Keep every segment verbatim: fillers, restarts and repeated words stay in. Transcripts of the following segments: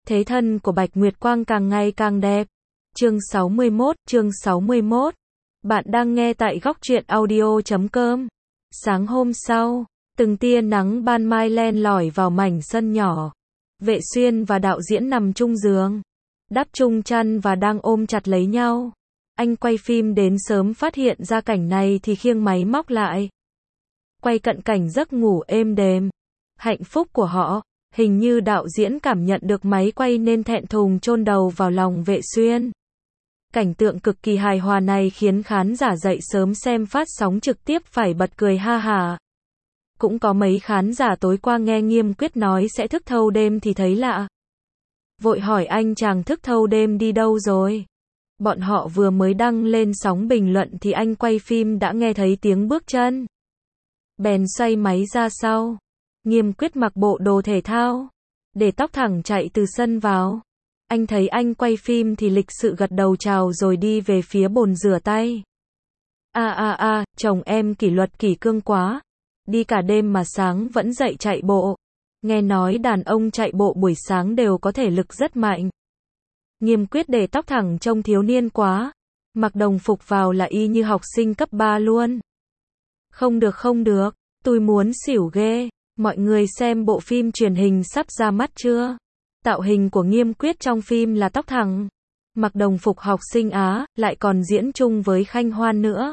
Thế thân của Bạch Nguyệt Quang càng ngày càng đẹp. Chương sáu mươi mốt, chương sáu mươi mốt. Bạn đang nghe tại góc truyện audio chấm com. Sáng hôm sau, từng tia nắng ban mai len lỏi vào mảnh sân nhỏ. Vệ Xuyên và đạo diễn nằm chung giường, đắp chung chăn và đang ôm chặt lấy nhau. Anh quay phim đến sớm phát hiện ra cảnh này thì khiêng máy móc lại. Quay cận cảnh giấc ngủ êm đềm. Hạnh phúc của họ. Hình như đạo diễn cảm nhận được máy quay nên thẹn thùng chôn đầu vào lòng Vệ Xuyên. Cảnh tượng cực kỳ hài hòa này khiến khán giả dậy sớm xem phát sóng trực tiếp phải bật cười ha hả. Cũng có mấy khán giả tối qua nghe Nghiêm Quyết nói sẽ thức thâu đêm thì thấy lạ. Vội hỏi anh chàng thức thâu đêm đi đâu rồi. Bọn họ vừa mới đăng lên sóng bình luận thì anh quay phim đã nghe thấy tiếng bước chân. Bèn xoay máy ra sau. Nghiêm Quyết mặc bộ đồ thể thao, để tóc thẳng chạy từ sân vào. Anh thấy anh quay phim thì lịch sự gật đầu chào rồi đi về phía bồn rửa tay. A a a, chồng em kỷ luật kỷ cương quá. Đi cả đêm mà sáng vẫn dậy chạy bộ. Nghe nói đàn ông chạy bộ buổi sáng đều có thể lực rất mạnh. Nghiêm Quyết để tóc thẳng trông thiếu niên quá. Mặc đồng phục vào là y như học sinh cấp ba luôn. Không được không được, tôi muốn xỉu ghê. Mọi người xem bộ phim truyền hình sắp ra mắt chưa? Tạo hình của Nghiêm Quyết trong phim là tóc thẳng, mặc đồng phục học sinh Á, lại còn diễn chung với Khanh Hoan nữa.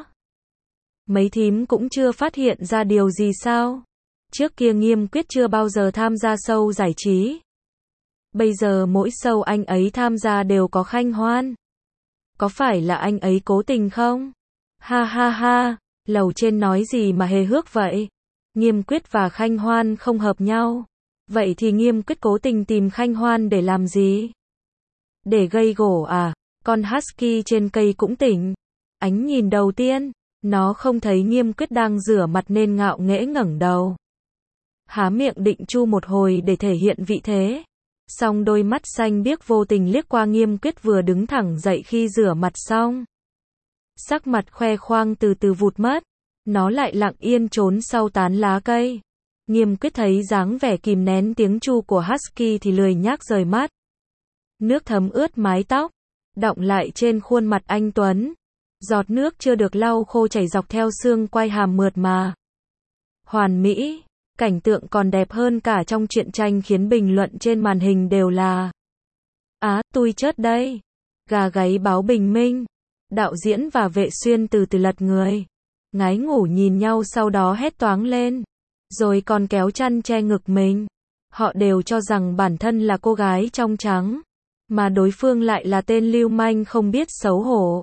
Mấy thím cũng chưa phát hiện ra điều gì sao? Trước kia Nghiêm Quyết chưa bao giờ tham gia show giải trí. Bây giờ mỗi show anh ấy tham gia đều có Khanh Hoan. Có phải là anh ấy cố tình không? Ha ha ha, lầu trên nói gì mà hề hước vậy? Nghiêm Quyết và Khanh Hoan không hợp nhau. Vậy thì Nghiêm Quyết cố tình tìm Khanh Hoan để làm gì? Để gây gổ à? Con husky trên cây cũng tỉnh. Ánh nhìn đầu tiên, nó không thấy Nghiêm Quyết đang rửa mặt nên ngạo nghễ ngẩng đầu. Há miệng định chu một hồi để thể hiện vị thế. Xong đôi mắt xanh biếc vô tình liếc qua Nghiêm Quyết vừa đứng thẳng dậy khi rửa mặt xong. Sắc mặt khoe khoang từ từ vụt mất. Nó lại lặng yên trốn sau tán lá cây. Nghiêm Quyết thấy dáng vẻ kìm nén tiếng chu của husky thì lười nhác rời mắt. Nước thấm ướt mái tóc, đọng lại trên khuôn mặt anh Tuấn. Giọt nước chưa được lau khô chảy dọc theo xương quai hàm mượt mà. Hoàn mỹ, cảnh tượng còn đẹp hơn cả trong truyện tranh khiến bình luận trên màn hình đều là Á, tôi chớt đây. Gà gáy báo bình minh. Đạo diễn và Vệ Xuyên từ từ lật người. Ngái ngủ nhìn nhau sau đó hét toáng lên. Rồi còn kéo chăn che ngực mình. Họ đều cho rằng bản thân là cô gái trong trắng. Mà đối phương lại là tên lưu manh không biết xấu hổ.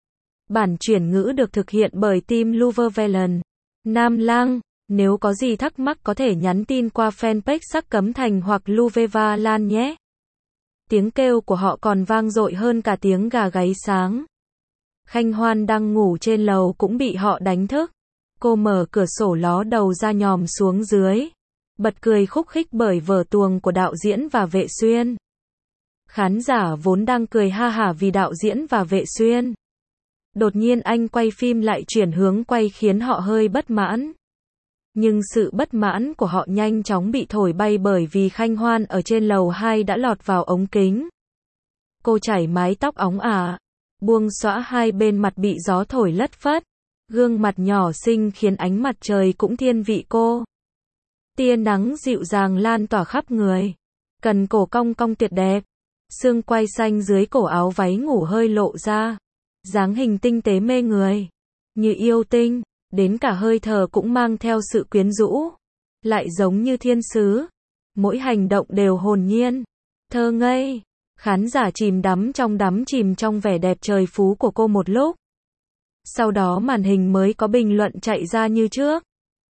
Bản chuyển ngữ được thực hiện bởi team Luvervelen. Nam Lang, nếu có gì thắc mắc có thể nhắn tin qua fanpage Sắc Cấm Thành hoặc Luveva Lan nhé. Tiếng kêu của họ còn vang dội hơn cả tiếng gà gáy sáng. Khanh Hoan đang ngủ trên lầu cũng bị họ đánh thức. Cô mở cửa sổ ló đầu ra nhòm xuống dưới. Bật cười khúc khích bởi vở tuồng của đạo diễn và Vệ Xuyên. Khán giả vốn đang cười ha hả vì đạo diễn và Vệ Xuyên. Đột nhiên anh quay phim lại chuyển hướng quay khiến họ hơi bất mãn. Nhưng sự bất mãn của họ nhanh chóng bị thổi bay bởi vì Khanh Hoan ở trên lầu hai đã lọt vào ống kính. Cô chảy mái tóc óng ả. Buông xõa hai bên mặt bị gió thổi lất phất. Gương mặt nhỏ xinh khiến ánh mặt trời cũng thiên vị cô. Tia nắng dịu dàng lan tỏa khắp người. Cần cổ cong cong tuyệt đẹp. Xương quai xanh dưới cổ áo váy ngủ hơi lộ ra. Dáng hình tinh tế mê người. Như yêu tinh. Đến cả hơi thở cũng mang theo sự quyến rũ. Lại giống như thiên sứ. Mỗi hành động đều hồn nhiên. Thơ ngây. Khán giả chìm đắm trong đắm chìm trong vẻ đẹp trời phú của cô một lúc. Sau đó màn hình mới có bình luận chạy ra như trước.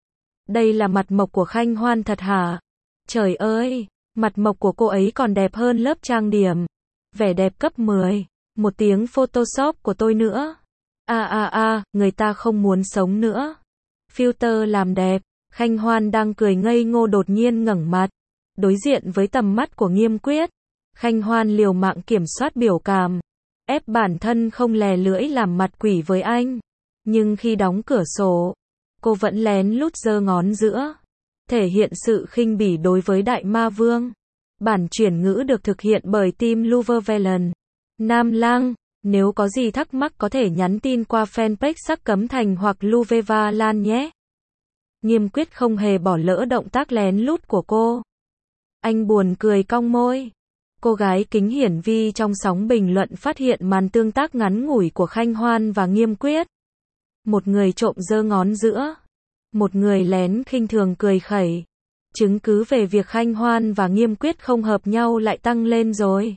Đây là mặt mộc của Khanh Hoan thật hả? Trời ơi, mặt mộc của cô ấy còn đẹp hơn lớp trang điểm. Vẻ đẹp cấp mười. Một tiếng Photoshop của tôi nữa. A a a, người ta không muốn sống nữa. Filter làm đẹp. Khanh Hoan đang cười ngây ngô đột nhiên ngẩng mặt. Đối diện với tầm mắt của Nghiêm Quyết. Khanh Hoan liều mạng kiểm soát biểu cảm. Ép bản thân không lè lưỡi làm mặt quỷ với anh. Nhưng khi đóng cửa sổ, cô vẫn lén lút giơ ngón giữa. Thể hiện sự khinh bỉ đối với đại ma vương. Bản chuyển ngữ được thực hiện bởi team Luvervelen. Nam Lang, nếu có gì thắc mắc có thể nhắn tin qua fanpage Sắc Cấm Thành hoặc Luveva Lan nhé. Nghiêm Quyết không hề bỏ lỡ động tác lén lút của cô. Anh buồn cười cong môi. Cô gái kính hiển vi trong sóng bình luận phát hiện màn tương tác ngắn ngủi của Khanh Hoan và Nghiêm Quyết. Một người trộm giơ ngón giữa, một người lén khinh thường cười khẩy. Chứng cứ về việc Khanh Hoan và Nghiêm Quyết không hợp nhau lại tăng lên rồi.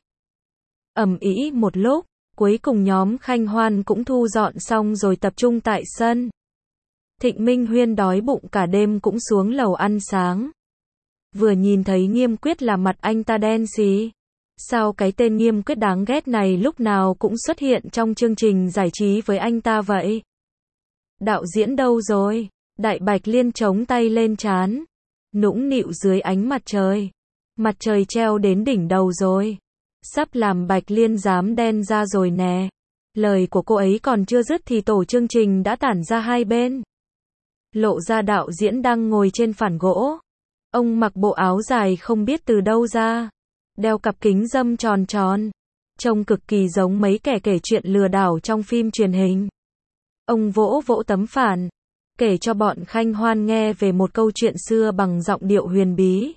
Ầm ĩ một lúc, cuối cùng nhóm Khanh Hoan cũng thu dọn xong rồi tập trung tại sân. Thịnh Minh Huyên đói bụng cả đêm cũng xuống lầu ăn sáng. Vừa nhìn thấy Nghiêm Quyết là mặt anh ta đen xì. Sao cái tên Nghiêm Quyết đáng ghét này lúc nào cũng xuất hiện trong chương trình giải trí với anh ta vậy? Đạo diễn đâu rồi? Đại Bạch Liên chống tay lên trán, nũng nịu dưới ánh mặt trời. Mặt trời treo đến đỉnh đầu rồi. Sắp làm Bạch Liên dám đen ra rồi nè. Lời của cô ấy còn chưa dứt thì tổ chương trình đã tản ra hai bên. Lộ ra đạo diễn đang ngồi trên phản gỗ. Ông mặc bộ áo dài không biết từ đâu ra, đeo cặp kính râm tròn tròn, trông cực kỳ giống mấy kẻ kể chuyện lừa đảo trong phim truyền hình. Ông vỗ vỗ tấm phản, kể cho bọn Khanh Hoan nghe về một câu chuyện xưa bằng giọng điệu huyền bí.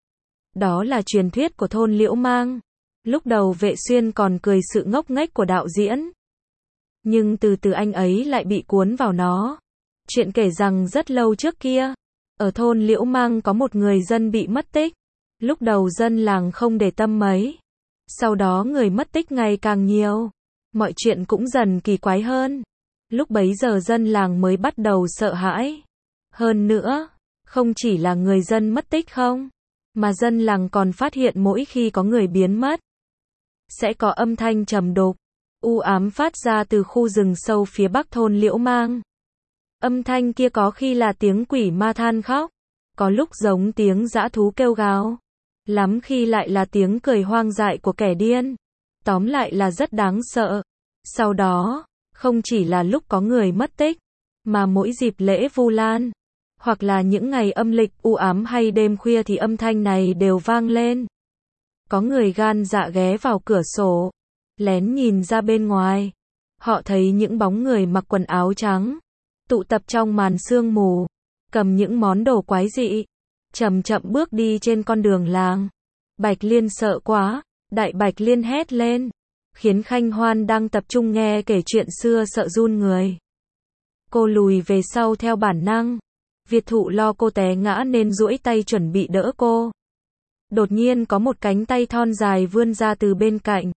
Đó là truyền thuyết của thôn Liễu Mang. Lúc đầu Vệ Xuyên còn cười sự ngốc nghếch của đạo diễn, nhưng từ từ anh ấy lại bị cuốn vào nó. Chuyện kể rằng rất lâu trước kia, ở thôn Liễu Mang có một người dân bị mất tích. Lúc đầu dân làng không để tâm mấy. Sau đó người mất tích ngày càng nhiều. Mọi chuyện cũng dần kỳ quái hơn. Lúc bấy giờ dân làng mới bắt đầu sợ hãi. Hơn nữa, không chỉ là người dân mất tích không, mà dân làng còn phát hiện mỗi khi có người biến mất, sẽ có âm thanh trầm đục, u ám phát ra từ khu rừng sâu phía bắc thôn Liễu Mang. Âm thanh kia có khi là tiếng quỷ ma than khóc, có lúc giống tiếng dã thú kêu gào, lắm khi lại là tiếng cười hoang dại của kẻ điên. Tóm lại là rất đáng sợ. Sau đó, không chỉ là lúc có người mất tích, mà mỗi dịp lễ Vu Lan, hoặc là những ngày âm lịch u ám hay đêm khuya thì âm thanh này đều vang lên. Có người gan dạ ghé vào cửa sổ, lén nhìn ra bên ngoài. Họ thấy những bóng người mặc quần áo trắng, tụ tập trong màn sương mù, cầm những món đồ quái dị, chậm chậm bước đi trên con đường làng. Bạch Liên sợ quá, Đại Bạch Liên hét lên, khiến Khanh Hoan đang tập trung nghe kể chuyện xưa sợ run người. Cô lùi về sau theo bản năng. Việt Thụ lo cô té ngã nên duỗi tay chuẩn bị đỡ cô. Đột nhiên có một cánh tay thon dài vươn ra từ bên cạnh,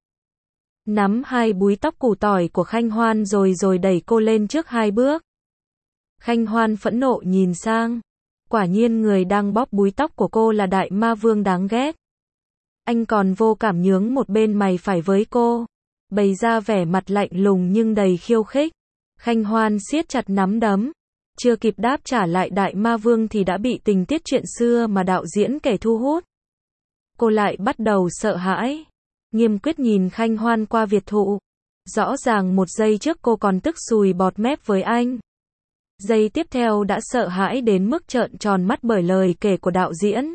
nắm hai búi tóc củ tỏi của Khanh Hoan rồi rồi đẩy cô lên trước hai bước. Khanh Hoan phẫn nộ nhìn sang. Quả nhiên người đang bóp búi tóc của cô là Đại Ma Vương đáng ghét. Anh còn vô cảm nhướng một bên mày phải với cô, bày ra vẻ mặt lạnh lùng nhưng đầy khiêu khích. Khanh Hoan siết chặt nắm đấm, chưa kịp đáp trả lại Đại Ma Vương thì đã bị tình tiết chuyện xưa mà đạo diễn kể thu hút. Cô lại bắt đầu sợ hãi. Nghiêm Quyết nhìn Khanh Hoan qua Việt Thụ. Rõ ràng một giây trước cô còn tức sùi bọt mép với anh, giây tiếp theo đã sợ hãi đến mức trợn tròn mắt bởi lời kể của đạo diễn.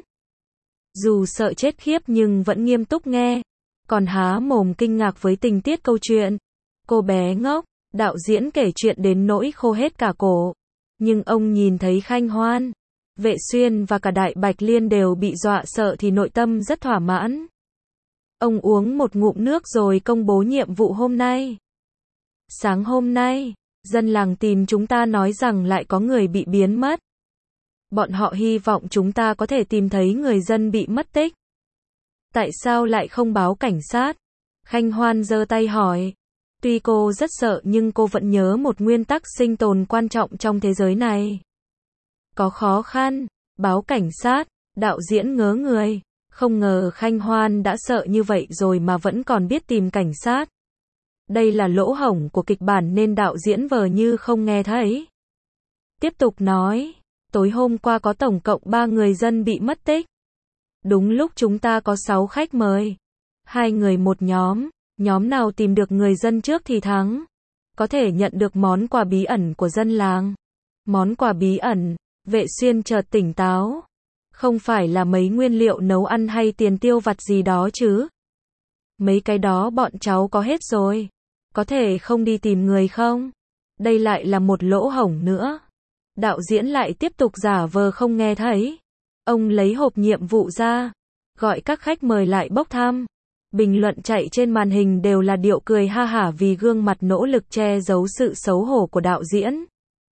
Dù sợ chết khiếp nhưng vẫn nghiêm túc nghe, còn há mồm kinh ngạc với tình tiết câu chuyện. Cô bé ngốc, đạo diễn kể chuyện đến nỗi khô hết cả cổ. Nhưng ông nhìn thấy Khanh Hoan, Vệ Xuyên và cả Đại Bạch Liên đều bị dọa sợ thì nội tâm rất thỏa mãn. Ông uống một ngụm nước rồi công bố nhiệm vụ hôm nay. Sáng hôm nay, dân làng tìm chúng ta nói rằng lại có người bị biến mất. Bọn họ hy vọng chúng ta có thể tìm thấy người dân bị mất tích. Tại sao lại không báo cảnh sát? Khanh Hoan giơ tay hỏi. Tuy cô rất sợ nhưng cô vẫn nhớ một nguyên tắc sinh tồn quan trọng trong thế giới này. Có khó khăn, báo cảnh sát. Đạo diễn ngớ người. Không ngờ Khanh Hoan đã sợ như vậy rồi mà vẫn còn biết tìm cảnh sát. Đây là lỗ hổng của kịch bản nên đạo diễn vờ như không nghe thấy. Tiếp tục nói, tối hôm qua có tổng cộng ba người dân bị mất tích. Đúng lúc chúng ta có sáu khách mời. Hai người một nhóm, nhóm nào tìm được người dân trước thì thắng. Có thể nhận được món quà bí ẩn của dân làng. Món quà bí ẩn, Vệ Xuyên chợt tỉnh táo. Không phải là mấy nguyên liệu nấu ăn hay tiền tiêu vặt gì đó chứ. Mấy cái đó bọn cháu có hết rồi. Có thể không đi tìm người không? Đây lại là một lỗ hổng nữa. Đạo diễn lại tiếp tục giả vờ không nghe thấy. Ông lấy hộp nhiệm vụ ra, gọi các khách mời lại bốc thăm. Bình luận chạy trên màn hình đều là điệu cười ha hả vì gương mặt nỗ lực che giấu sự xấu hổ của đạo diễn.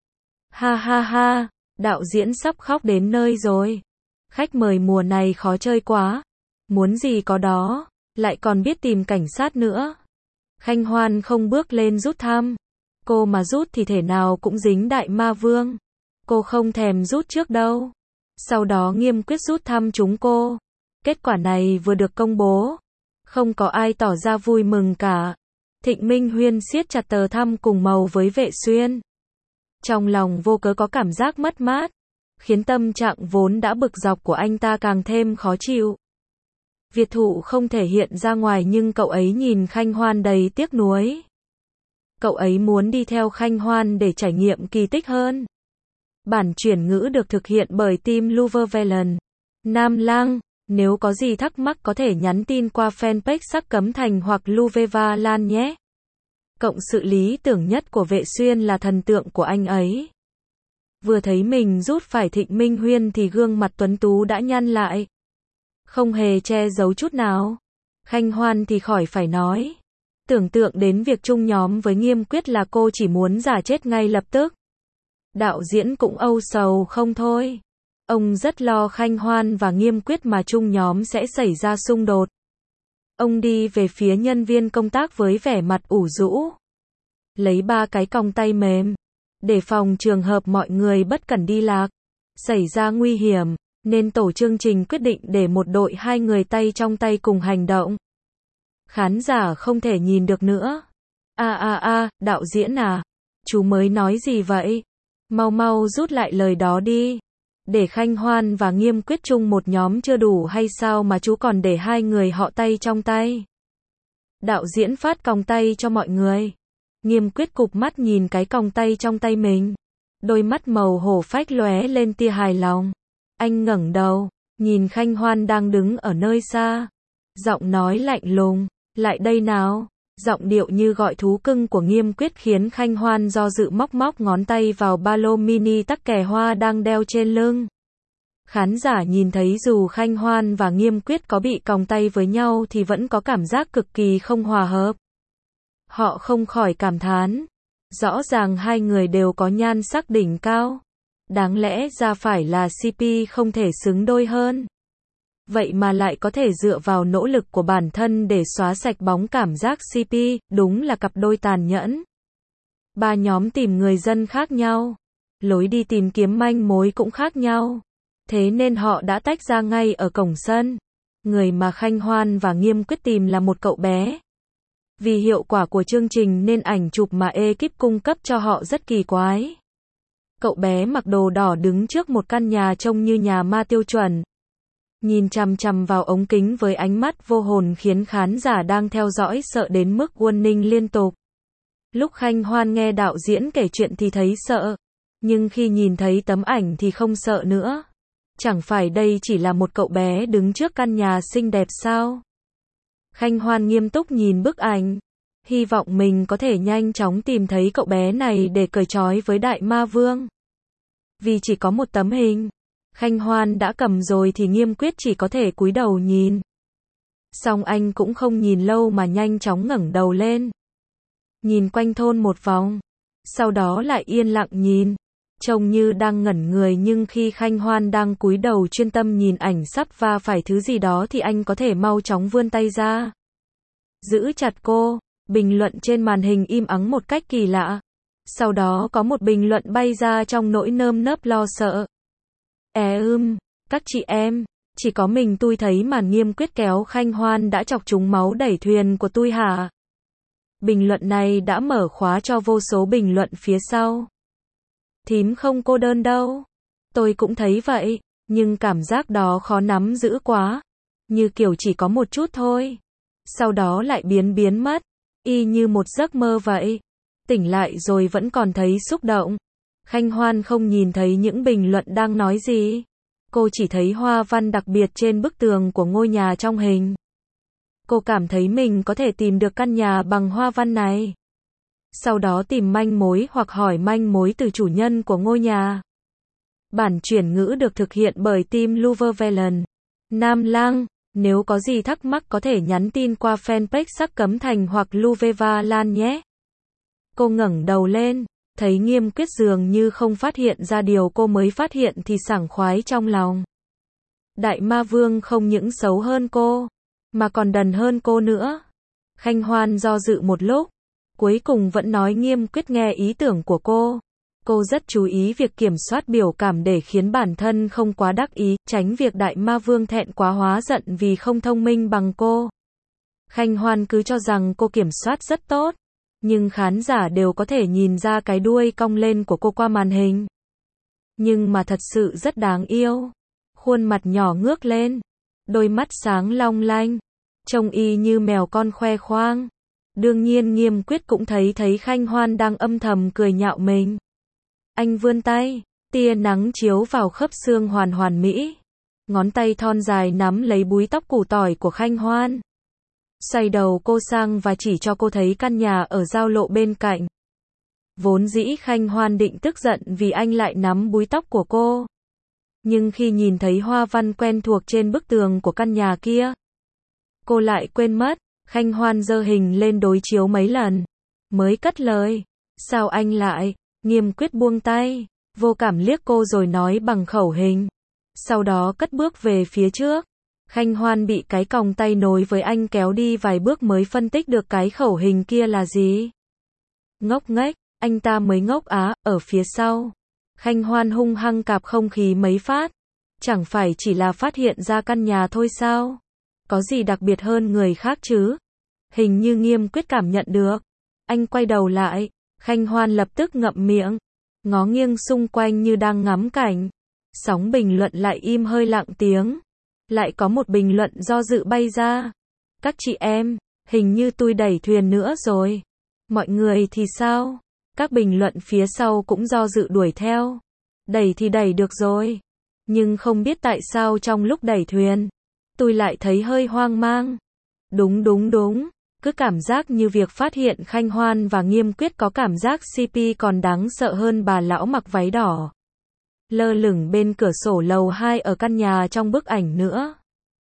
Ha ha ha, đạo diễn sắp khóc đến nơi rồi. Khách mời mùa này khó chơi quá. Muốn gì có đó, lại còn biết tìm cảnh sát nữa. Khanh Hoan không bước lên rút thăm. Cô mà rút thì thể nào cũng dính đại ma vương. Cô không thèm rút trước đâu. Sau đó Nghiêm Quyết rút thăm chúng cô. Kết quả này vừa được công bố. Không có ai tỏ ra vui mừng cả. Thịnh Minh Huyên siết chặt tờ thăm cùng màu với Vệ Xuyên. Trong lòng vô cớ có cảm giác mất mát, khiến tâm trạng vốn đã bực dọc của anh ta càng thêm khó chịu. Việt Thụ không thể hiện ra ngoài nhưng cậu ấy nhìn Khanh Hoan đầy tiếc nuối. Cậu ấy muốn đi theo Khanh Hoan để trải nghiệm kỳ tích hơn. Bản chuyển ngữ được thực hiện bởi team Luvervelen. Nam Lang, nếu có gì thắc mắc có thể nhắn tin qua fanpage Sắc Cấm Thành hoặc Luveva Lan nhé. Cộng sự lý tưởng nhất của Vệ Xuyên là thần tượng của anh ấy. Vừa thấy mình rút phải Thịnh Minh Huyên thì gương mặt tuấn tú đã nhăn lại. Không hề che giấu chút nào. Khanh Hoan thì khỏi phải nói. Tưởng tượng đến việc chung nhóm với Nghiêm Quyết là cô chỉ muốn giả chết ngay lập tức. Đạo diễn cũng âu sầu không thôi. Ông rất lo Khanh Hoan và Nghiêm Quyết mà chung nhóm sẽ xảy ra xung đột. Ông đi về phía nhân viên công tác với vẻ mặt ủ rũ. Lấy ba cái còng tay mềm. Để phòng trường hợp mọi người bất cẩn đi lạc, xảy ra nguy hiểm, nên tổ chương trình quyết định để một đội hai người tay trong tay cùng hành động. Khán giả không thể nhìn được nữa. A a a, đạo diễn à, chú mới nói gì vậy? Mau mau rút lại lời đó đi. Để Khanh Hoan và Nghiêm Quyết chung một nhóm chưa đủ hay sao mà chú còn để hai người họ tay trong tay? Đạo diễn phát còng tay cho mọi người. Nghiêm Quyết cụp mắt nhìn cái còng tay trong tay mình. Đôi mắt màu hổ phách lóe lên tia hài lòng. Anh ngẩng đầu, nhìn Khanh Hoan đang đứng ở nơi xa. Giọng nói lạnh lùng, lại đây nào. Giọng điệu như gọi thú cưng của Nghiêm Quyết khiến Khanh Hoan do dự móc móc ngón tay vào ba lô mini tắc kè hoa đang đeo trên lưng. Khán giả nhìn thấy dù Khanh Hoan và Nghiêm Quyết có bị còng tay với nhau thì vẫn có cảm giác cực kỳ không hòa hợp. Họ không khỏi cảm thán. Rõ ràng hai người đều có nhan sắc đỉnh cao. Đáng lẽ ra phải là xê pê không thể xứng đôi hơn. Vậy mà lại có thể dựa vào nỗ lực của bản thân để xóa sạch bóng cảm giác xê pê, đúng là cặp đôi tàn nhẫn. Ba nhóm tìm người dân khác nhau. Lối đi tìm kiếm manh mối cũng khác nhau. Thế nên họ đã tách ra ngay ở cổng sân. Người mà Khanh Hoan và Nghiêm Quyết tìm là một cậu bé. Vì hiệu quả của chương trình nên ảnh chụp mà ekip cung cấp cho họ rất kỳ quái. Cậu bé mặc đồ đỏ đứng trước một căn nhà trông như nhà ma tiêu chuẩn. Nhìn chằm chằm vào ống kính với ánh mắt vô hồn khiến khán giả đang theo dõi sợ đến mức warning liên tục. Lúc Khanh Hoan nghe đạo diễn kể chuyện thì thấy sợ. Nhưng khi nhìn thấy tấm ảnh thì không sợ nữa. Chẳng phải đây chỉ là một cậu bé đứng trước căn nhà xinh đẹp sao? Khanh Hoan nghiêm túc nhìn bức ảnh. Hy vọng mình có thể nhanh chóng tìm thấy cậu bé này để cởi trói với đại ma vương. Vì chỉ có một tấm hình. Khanh Hoan đã cầm rồi thì Nghiêm Quyết chỉ có thể cúi đầu nhìn. Xong anh cũng không nhìn lâu mà nhanh chóng ngẩng đầu lên. Nhìn quanh thôn một vòng. Sau đó lại yên lặng nhìn. Trông như đang ngẩn người nhưng khi Khanh Hoan đang cúi đầu chuyên tâm nhìn ảnh sắp va phải thứ gì đó thì anh có thể mau chóng vươn tay ra. Giữ chặt cô. Bình luận trên màn hình im ắng một cách kỳ lạ. Sau đó có một bình luận bay ra trong nỗi nơm nớp lo sợ. É ưm, các chị em, chỉ có mình tôi thấy màn Nghiêm Quyết kéo Khanh Hoan đã chọc trúng máu đẩy thuyền của tôi hả? Bình luận này đã mở khóa cho vô số bình luận phía sau. Thím không cô đơn đâu. Tôi cũng thấy vậy, nhưng cảm giác đó khó nắm giữ quá. Như kiểu chỉ có một chút thôi. Sau đó lại biến biến mất. Y như một giấc mơ vậy. Tỉnh lại rồi vẫn còn thấy xúc động. Khanh Hoan không nhìn thấy những bình luận đang nói gì. Cô chỉ thấy hoa văn đặc biệt trên bức tường của ngôi nhà trong hình. Cô cảm thấy mình có thể tìm được căn nhà bằng hoa văn này. Sau đó tìm manh mối hoặc hỏi manh mối từ chủ nhân của ngôi nhà. Bản chuyển ngữ được thực hiện bởi team Luvervelen. Nam Lang, nếu có gì thắc mắc có thể nhắn tin qua fanpage Sắc Cấm Thành hoặc Luveva Lan nhé. Cô ngẩng đầu lên, thấy Nghiêm Quyết dường như không phát hiện ra điều cô mới phát hiện thì sảng khoái trong lòng. Đại Ma Vương không những xấu hơn cô, mà còn đần hơn cô nữa. Khanh Hoan do dự một lúc, cuối cùng vẫn nói Nghiêm Quyết nghe ý tưởng của cô. Cô rất chú ý việc kiểm soát biểu cảm để khiến bản thân không quá đắc ý, tránh việc Đại Ma Vương thẹn quá hóa giận vì không thông minh bằng cô. Khanh Hoan cứ cho rằng cô kiểm soát rất tốt, nhưng khán giả đều có thể nhìn ra cái đuôi cong lên của cô qua màn hình. Nhưng mà thật sự rất đáng yêu. Khuôn mặt nhỏ ngước lên, đôi mắt sáng long lanh, trông y như mèo con khoe khoang. Đương nhiên Nghiêm Quyết cũng thấy thấy Khanh Hoan đang âm thầm cười nhạo mình. Anh vươn tay, tia nắng chiếu vào khớp xương hoàn hoàn mỹ. Ngón tay thon dài nắm lấy búi tóc củ tỏi của Khanh Hoan. Xoay đầu cô sang và chỉ cho cô thấy căn nhà ở giao lộ bên cạnh. Vốn dĩ Khanh Hoan định tức giận vì anh lại nắm búi tóc của cô. Nhưng khi nhìn thấy hoa văn quen thuộc trên bức tường của căn nhà kia, cô lại quên mất. Khanh Hoan giơ hình lên đối chiếu mấy lần, mới cất lời. Sao anh lại? Nghiêm Quyết buông tay, vô cảm liếc cô rồi nói bằng khẩu hình. Sau đó cất bước về phía trước. Khanh Hoan bị cái còng tay nối với anh kéo đi vài bước mới phân tích được cái khẩu hình kia là gì. Ngốc nghếch, anh ta mới ngốc á, ở phía sau. Khanh Hoan hung hăng cạp không khí mấy phát. Chẳng phải chỉ là phát hiện ra căn nhà thôi sao? Có gì đặc biệt hơn người khác chứ? Hình như Nghiêm Quyết cảm nhận được. Anh quay đầu lại, Khanh Hoan lập tức ngậm miệng, ngó nghiêng xung quanh như đang ngắm cảnh. Sóng bình luận lại im hơi lặng tiếng. Lại có một bình luận do dự bay ra. Các chị em, hình như tôi đẩy thuyền nữa rồi. Mọi người thì sao? Các bình luận phía sau cũng do dự đuổi theo. Đẩy thì đẩy được rồi. Nhưng không biết tại sao trong lúc đẩy thuyền, tôi lại thấy hơi hoang mang. Đúng đúng đúng, cứ cảm giác như việc phát hiện Khanh Hoan và Nghiêm Quyết có cảm giác xê pê còn đáng sợ hơn bà lão mặc váy đỏ. Lơ lửng bên cửa sổ lầu hai ở căn nhà trong bức ảnh nữa.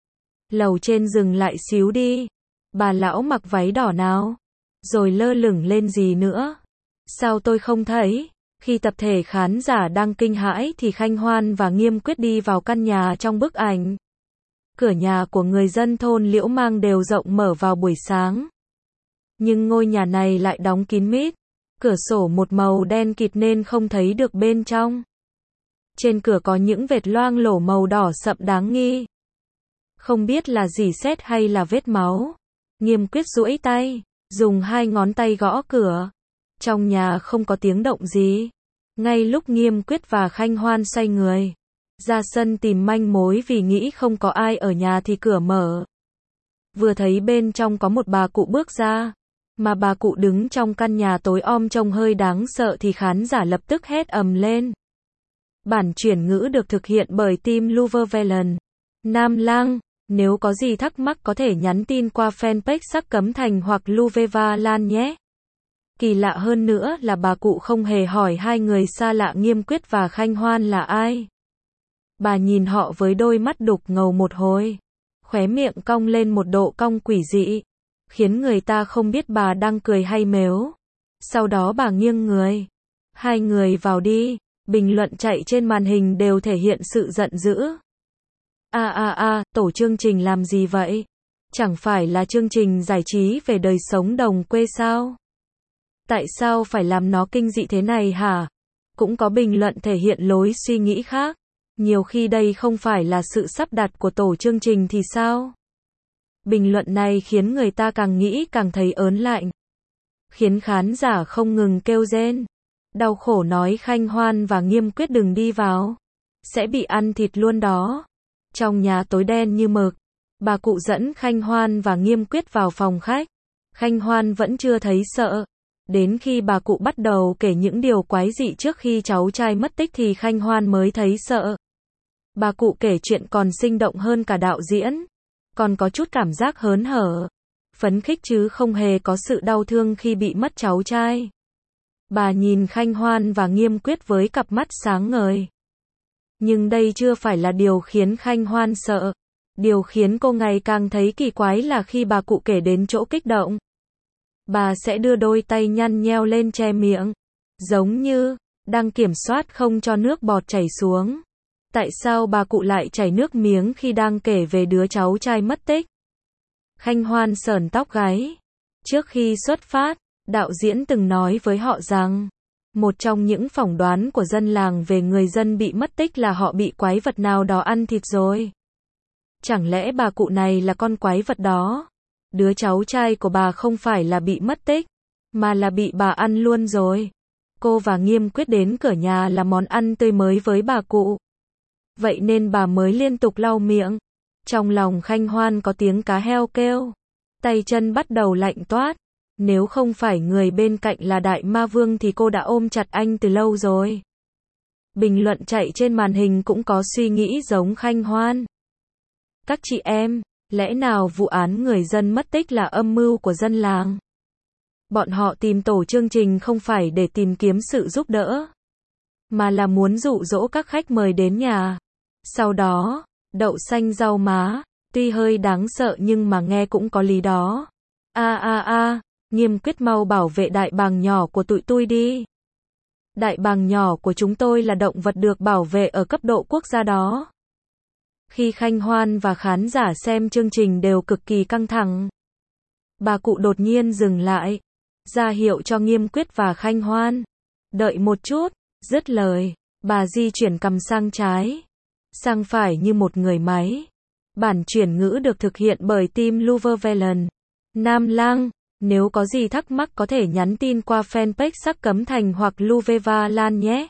Lầu trên dừng lại xíu đi. Bà lão mặc váy đỏ nào? Rồi lơ lửng lên gì nữa? Sao tôi không thấy? Khi tập thể khán giả đang kinh hãi thì Khanh Hoan và Nghiêm Quyết đi vào căn nhà trong bức ảnh. Cửa nhà của người dân thôn Liễu Mang đều rộng mở vào buổi sáng. Nhưng ngôi nhà này lại đóng kín mít. Cửa sổ một màu đen kịt nên không thấy được bên trong. Trên cửa có những vệt loang lổ màu đỏ sậm đáng nghi. Không biết là rỉ sét hay là vết máu. Nghiêm Quyết duỗi tay, dùng hai ngón tay gõ cửa. Trong nhà không có tiếng động gì. Ngay lúc Nghiêm Quyết và Khanh Hoan xoay người ra sân tìm manh mối vì nghĩ không có ai ở nhà thì cửa mở. Vừa thấy bên trong có một bà cụ bước ra, mà bà cụ đứng trong căn nhà tối om trông hơi đáng sợ thì khán giả lập tức hét ầm lên. Bản chuyển ngữ được thực hiện bởi team Luvervelen. Nam Lang, nếu có gì thắc mắc có thể nhắn tin qua fanpage Sắc Cấm Thành hoặc Luveva Lan nhé. Kỳ lạ hơn nữa là bà cụ không hề hỏi hai người xa lạ Nghiêm Quyết và Khanh Hoan là ai. Bà nhìn họ với đôi mắt đục ngầu một hồi, khóe miệng cong lên một độ cong quỷ dị, khiến người ta không biết bà đang cười hay mếu. Sau đó bà nghiêng người. Hai người vào đi. Bình luận chạy trên màn hình đều thể hiện sự giận dữ. A a a, tổ chương trình làm gì vậy? Chẳng phải là chương trình giải trí về đời sống đồng quê sao? Tại sao phải làm nó kinh dị thế này hả? Cũng có bình luận thể hiện lối suy nghĩ khác. Nhiều khi đây không phải là sự sắp đặt của tổ chương trình thì sao? Bình luận này khiến người ta càng nghĩ càng thấy ớn lạnh. Khiến khán giả không ngừng kêu rên. Đau khổ nói Khanh Hoan và Nghiêm Quyết đừng đi vào. Sẽ bị ăn thịt luôn đó. Trong nhà tối đen như mực. Bà cụ dẫn Khanh Hoan và Nghiêm Quyết vào phòng khách. Khanh Hoan vẫn chưa thấy sợ. Đến khi bà cụ bắt đầu kể những điều quái dị trước khi cháu trai mất tích thì Khanh Hoan mới thấy sợ. Bà cụ kể chuyện còn sinh động hơn cả đạo diễn. Còn có chút cảm giác hớn hở, phấn khích chứ không hề có sự đau thương khi bị mất cháu trai. Bà nhìn Khanh Hoan và Nghiêm Quyết với cặp mắt sáng ngời. Nhưng đây chưa phải là điều khiến Khanh Hoan sợ. Điều khiến cô ngày càng thấy kỳ quái là khi bà cụ kể đến chỗ kích động, bà sẽ đưa đôi tay nhăn nheo lên che miệng, giống như đang kiểm soát không cho nước bọt chảy xuống. Tại sao bà cụ lại chảy nước miếng khi đang kể về đứa cháu trai mất tích? Khanh Hoan sờn tóc gáy. Trước khi xuất phát, đạo diễn từng nói với họ rằng, một trong những phỏng đoán của dân làng về người dân bị mất tích là họ bị quái vật nào đó ăn thịt rồi. Chẳng lẽ bà cụ này là con quái vật đó? Đứa cháu trai của bà không phải là bị mất tích, mà là bị bà ăn luôn rồi. Cô và Nghiêm Quyết đến cửa nhà là món ăn tươi mới với bà cụ. Vậy nên bà mới liên tục lau miệng. Trong lòng Khanh Hoan có tiếng cá heo kêu. Tay chân bắt đầu lạnh toát. Nếu không phải người bên cạnh là Đại Ma Vương thì cô đã ôm chặt anh từ lâu rồi. Bình luận chạy trên màn hình cũng có suy nghĩ giống Khanh Hoan. Các chị em, lẽ nào vụ án người dân mất tích là âm mưu của dân làng? Bọn họ tìm tổ chương trình không phải để tìm kiếm sự giúp đỡ, mà là muốn dụ dỗ các khách mời đến nhà. Sau đó, đậu xanh rau má, tuy hơi đáng sợ nhưng mà nghe cũng có lý đó. A a a, Nghiêm Quyết mau bảo vệ đại bàng nhỏ của tụi tôi đi. Đại bàng nhỏ của chúng tôi là động vật được bảo vệ ở cấp độ quốc gia đó. Khi Khanh Hoan và khán giả xem chương trình đều cực kỳ căng thẳng, bà cụ đột nhiên dừng lại, ra hiệu cho Nghiêm Quyết và Khanh Hoan. Đợi một chút, dứt lời, bà di chuyển cằm sang trái, sang phải như một người máy. Bản chuyển ngữ được thực hiện bởi team Luvervelen. Nam Lang, nếu có gì thắc mắc có thể nhắn tin qua fanpage Sắc Cấm Thành hoặc Luveva Lan nhé.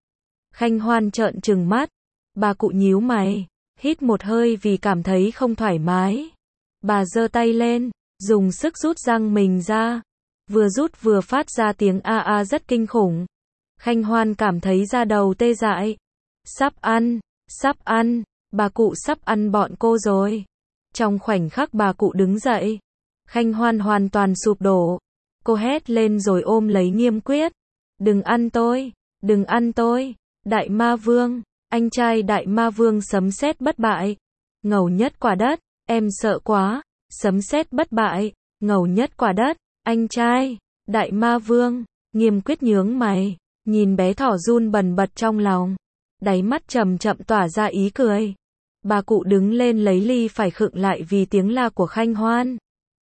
Khanh Hoan trợn trừng mắt, bà cụ nhíu mày, hít một hơi vì cảm thấy không thoải mái. Bà giơ tay lên, dùng sức rút răng mình ra. Vừa rút vừa phát ra tiếng a a rất kinh khủng. Khanh Hoan cảm thấy da đầu tê dại. Sắp ăn, sắp ăn, bà cụ sắp ăn bọn cô rồi. Trong khoảnh khắc bà cụ đứng dậy, Khanh Hoan hoàn toàn sụp đổ. Cô hét lên rồi ôm lấy Nghiêm Quyết. Đừng ăn tôi, đừng ăn tôi, Đại Ma Vương, anh trai Đại Ma Vương sấm sét bất bại. Ngầu nhất quả đất, em sợ quá, sấm sét bất bại, ngầu nhất quả đất, anh trai, Đại Ma Vương. Nghiêm Quyết nhướng mày, nhìn bé thỏ run bần bật trong lòng. Đáy mắt chậm chậm tỏa ra ý cười. Bà cụ đứng lên lấy ly phải khựng lại vì tiếng la của Khanh Hoan.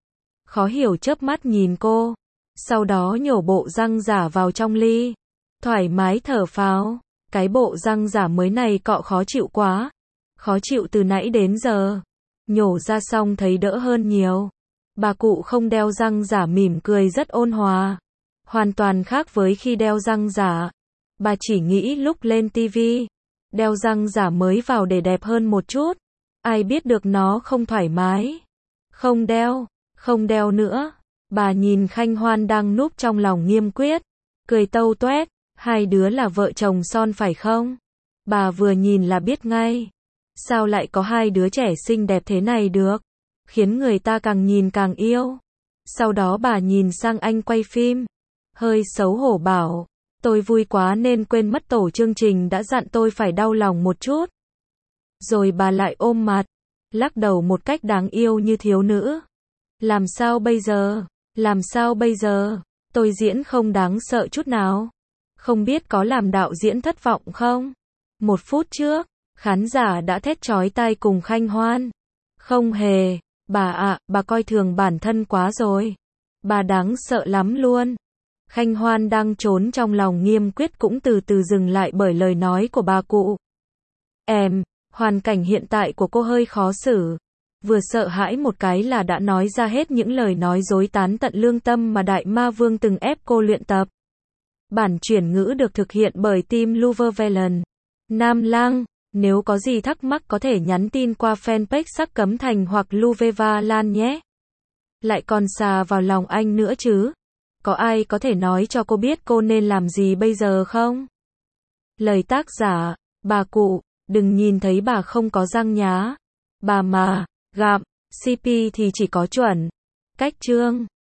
Khó hiểu chớp mắt nhìn cô, sau đó nhổ bộ răng giả vào trong ly. Thoải mái thở phào, cái bộ răng giả mới này cọ khó chịu quá. Khó chịu từ nãy đến giờ. Nhổ ra xong thấy đỡ hơn nhiều. Bà cụ không đeo răng giả mỉm cười rất ôn hòa. Hoàn toàn khác với khi đeo răng giả. Bà chỉ nghĩ lúc lên tivi, đeo răng giả mới vào để đẹp hơn một chút. Ai biết được nó không thoải mái. Không đeo, không đeo nữa. Bà nhìn Khanh Hoan đang núp trong lòng Nghiêm Quyết, cười tâu toét, hai đứa là vợ chồng son phải không? Bà vừa nhìn là biết ngay. Sao lại có hai đứa trẻ xinh đẹp thế này được? Khiến người ta càng nhìn càng yêu. Sau đó bà nhìn sang anh quay phim, hơi xấu hổ bảo, tôi vui quá nên quên mất tổ chương trình đã dặn tôi phải đau lòng một chút. Rồi bà lại ôm mặt, lắc đầu một cách đáng yêu như thiếu nữ. Làm sao bây giờ? Làm sao bây giờ? Tôi diễn không đáng sợ chút nào. Không biết có làm đạo diễn thất vọng không? Một phút trước, khán giả đã thét chói tai cùng Khanh Hoan. Không hề, bà ạ, à, bà coi thường bản thân quá rồi. Bà đáng sợ lắm luôn. Khanh Hoan đang trốn trong lòng Nghiêm Quyết cũng từ từ dừng lại bởi lời nói của bà cụ. Em, hoàn cảnh hiện tại của cô hơi khó xử. Vừa sợ hãi một cái là đã nói ra hết những lời nói dối tán tận lương tâm mà Đại Ma Vương từng ép cô luyện tập. Bản chuyển ngữ được thực hiện bởi team Luvervelen. Nam Lang, nếu có gì thắc mắc có thể nhắn tin qua fanpage Sắc Cấm Thành hoặc Luveva Lan nhé. Lại còn xà vào lòng anh nữa chứ. Có ai có thể nói cho cô biết cô nên làm gì bây giờ không? Lời tác giả, bà cụ. Đừng nhìn thấy bà không có răng nhá. Bà mà, gặm, xê pê thì chỉ có chuẩn. Cách chương